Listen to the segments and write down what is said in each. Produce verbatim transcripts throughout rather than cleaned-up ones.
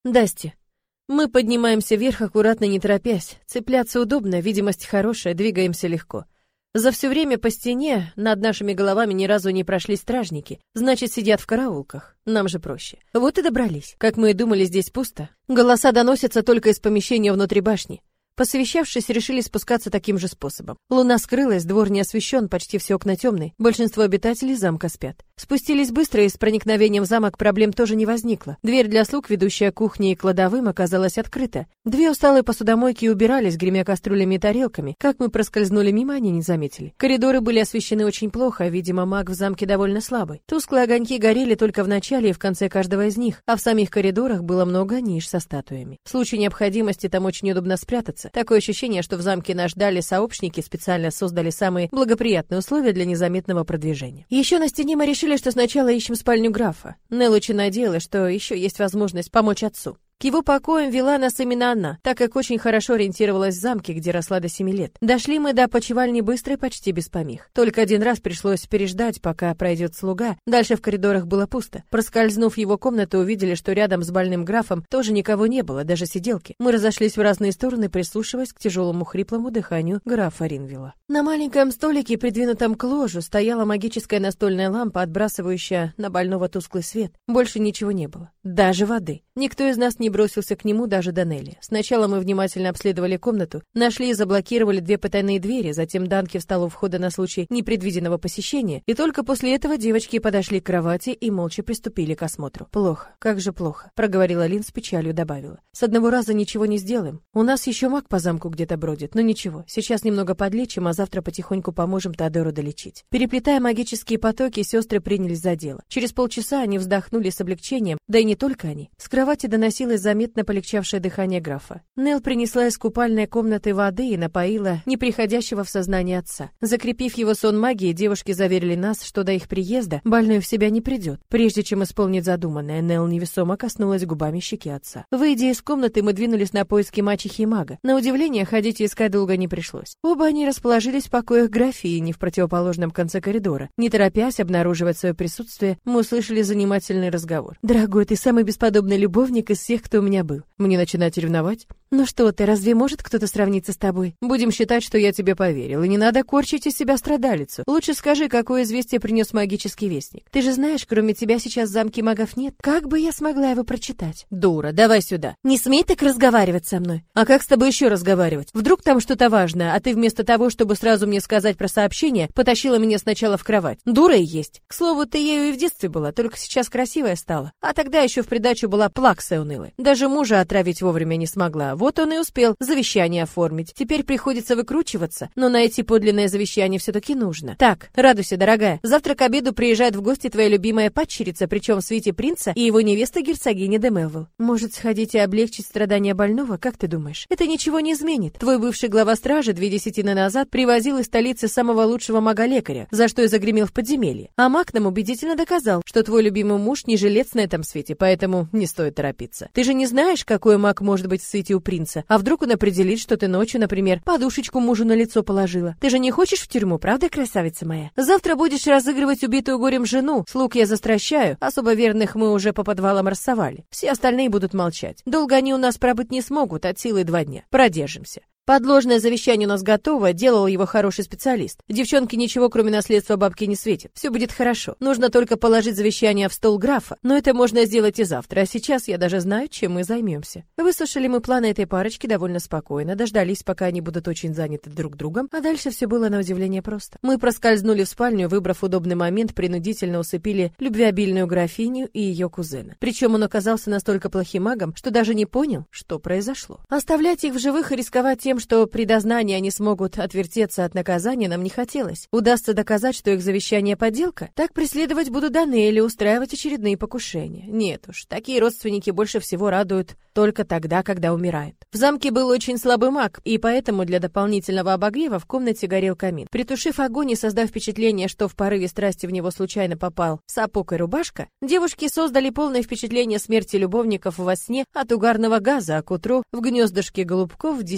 Дасти. Мы поднимаемся вверх, аккуратно, не торопясь. Цепляться удобно, видимость хорошая, двигаемся легко. За все время по стене над нашими головами ни разу не прошли стражники, значит, сидят в караулках. Нам же проще. Вот и добрались. Как мы и думали, здесь пусто. Голоса доносятся только из помещения внутри башни. Посовещавшись, решили спускаться таким же способом. Луна скрылась, двор не освещен, почти все окна темные. Большинство обитателей замка спят. Спустились быстро, и с проникновением в замок проблем тоже не возникло. Дверь для слуг, ведущая к кухне и кладовым, оказалась открыта. Две усталые посудомойки убирались, гремя кастрюлями и тарелками. Как мы проскользнули мимо, они не заметили. Коридоры были освещены очень плохо, видимо, маг в замке довольно слабый. Тусклые огоньки горели только в начале и в конце каждого из них, а в самих коридорах было много ниш со статуями. В случае необходимости там очень удобно спрятаться. Такое ощущение, что в замке нас ждали сообщники, специально создали самые благоприятные условия для незаметного продвижения. Еще на стене мы решили, что сначала ищем спальню графа. Нелл очень надеялась, что еще есть возможность помочь отцу. К его покоям вела нас именно она, так как очень хорошо ориентировалась в замке, где росла до семи лет. Дошли мы до опочивальни быстро и почти без помех. Только один раз пришлось переждать, пока пройдет слуга. Дальше в коридорах было пусто. Проскользнув в его комнату, увидели, что рядом с больным графом тоже никого не было, даже сиделки. Мы разошлись в разные стороны, прислушиваясь к тяжелому хриплому дыханию графа Ринвилла. На маленьком столике, придвинутом к ложу, стояла магическая настольная лампа, отбрасывающая на больного тусклый свет. Больше ничего не было. Даже воды. Никто из нас не бросился к нему, даже Данелли. Сначала мы внимательно обследовали комнату, нашли и заблокировали две потайные двери, затем Данки встал у входа на случай непредвиденного посещения, и только после этого девочки подошли к кровати и молча приступили к осмотру. «Плохо, как же плохо», — проговорила Лин с печалью, добавила. «С одного раза ничего не сделаем. У нас еще маг по замку где-то бродит, но ничего, сейчас немного подлечим, а завтра потихоньку поможем Теодору долечить». Переплетая магические потоки, сестры принялись за дело. Через полчаса они вздохнули с облегчением, да и не только они. С кровати доносилось заметно полегчавшее дыхание графа. Нелл принесла из купальной комнаты воды и напоила неприходящего в сознание отца. Закрепив его сон магией, девушки заверили нас, что до их приезда больной в себя не придет. Прежде чем исполнить задуманное, Нелл невесомо коснулась губами щеки отца. Выйдя из комнаты, мы двинулись на поиски мачехи и мага. На удивление, ходить и искать долго не пришлось. Оба они расположились в покоях графини в противоположном конце коридора. Не торопясь обнаруживать свое присутствие, мы услышали занимательный разговор. «Дорогой, ты самый бесподобный любовник из всех, кто у меня был. Мне начинать ревновать? Ну что ты, разве может кто-то сравниться с тобой? Будем считать, что я тебе поверил, и не надо корчить из себя страдалицу. Лучше скажи, какое известие принес магический вестник. Ты же знаешь, кроме тебя сейчас в замке магов нет. Как бы я смогла его прочитать?» «Дура, давай сюда. Не смей так разговаривать со мной. А как с тобой еще разговаривать? Вдруг там что-то важное, а ты вместо того, чтобы сразу мне сказать про сообщение, потащила меня сначала в кровать. Дура и есть. К слову, ты ею и в детстве была, только сейчас красивая стала. А тогда еще в придачу была плаксой унылой. Даже мужа отравить вовремя не смогла. Вот он и успел завещание оформить. Теперь приходится выкручиваться, но найти подлинное завещание все-таки нужно. Так, радуйся, дорогая. Завтра к обеду приезжает в гости твоя любимая падчерица, причем в свите принца и его невеста герцогиня де Мелвилл. Может, сходить и облегчить страдания больного, как ты думаешь? Это ничего не изменит. Твой бывший глава стражи две десятины назад привозил из столицы самого лучшего мага-лекаря, за что и загремел в подземелье. А маг нам убедительно доказал, что твой любимый муж не жилец на этом свете, поэтому не стоит торопиться. Ты же не знаешь, какой маг может быть в свете у принца? А вдруг он определит, что ты ночью, например, подушечку мужу на лицо положила? Ты же не хочешь в тюрьму, правда, красавица моя? Завтра будешь разыгрывать убитую горем жену. Слуг я застращаю, особо верных мы уже по подвалам рассовали. Все остальные будут молчать. Долго они у нас пробыть не смогут, от силы два дня. Продержимся. Подложное завещание у нас готово, делал его хороший специалист. Девчонке ничего, кроме наследства, бабки не светит. Все будет хорошо. Нужно только положить завещание в стол графа. Но это можно сделать и завтра. А сейчас я даже знаю, чем мы займемся. Выслушали мы планы этой парочки довольно спокойно, дождались, пока они будут очень заняты друг другом, а дальше все было на удивление просто. Мы проскользнули в спальню, выбрав удобный момент, принудительно усыпили любвеобильную графиню и ее кузена. Причем он оказался настолько плохим магом, что даже не понял, что произошло. Оставлять их в живых и рисковать тем, что при дознании они смогут отвертеться от наказания, нам не хотелось. Удастся доказать, что их завещание подделка? Так преследовать будут Данелли, устраивать очередные покушения. Нет уж, такие родственники больше всего радуют только тогда, когда умирают. В замке был очень слабый маг, и поэтому для дополнительного обогрева в комнате горел камин. Притушив огонь и создав впечатление, что в порыве страсти в него случайно попал сапог и рубашка, девушки создали полное впечатление смерти любовников во сне от угарного газа, а к утру в гнездышке голубков действительно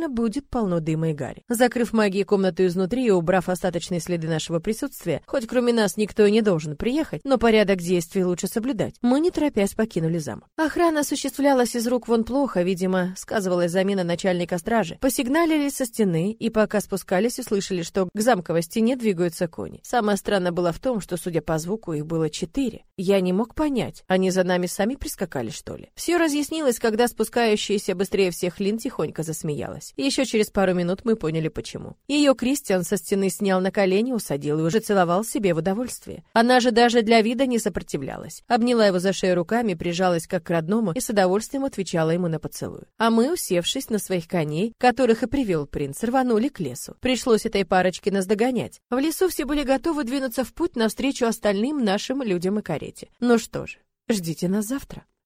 обязательно будет полно дыма и гари. Закрыв магией комнату изнутри и убрав остаточные следы нашего присутствия, хоть кроме нас никто и не должен приехать, но порядок действий лучше соблюдать, мы не торопясь покинули замок. Охрана осуществлялась из рук вон плохо, видимо, сказывалась замена начальника стражи. Посигналили со стены, и пока спускались, услышали, что к замковой стене двигаются кони. Самое странное было в том, что, судя по звуку, их было четыре. Я не мог понять, они за нами сами прискакали, что ли? Все разъяснилось, когда спускающаяся быстрее всех Лин тихонько засмеялась. И еще через пару минут мы поняли, почему. Ее Кристиан со стены снял на колени, усадил и уже целовал себе в удовольствие. Она же даже для вида не сопротивлялась. Обняла его за шею руками, прижалась как к родному и с удовольствием отвечала ему на поцелуй. А мы, усевшись на своих коней, которых и привел принц, рванули к лесу. Пришлось этой парочке нас догонять. В лесу все были готовы двинуться в путь навстречу остальным нашим людям и карете. Ну что же, ждите нас завтра.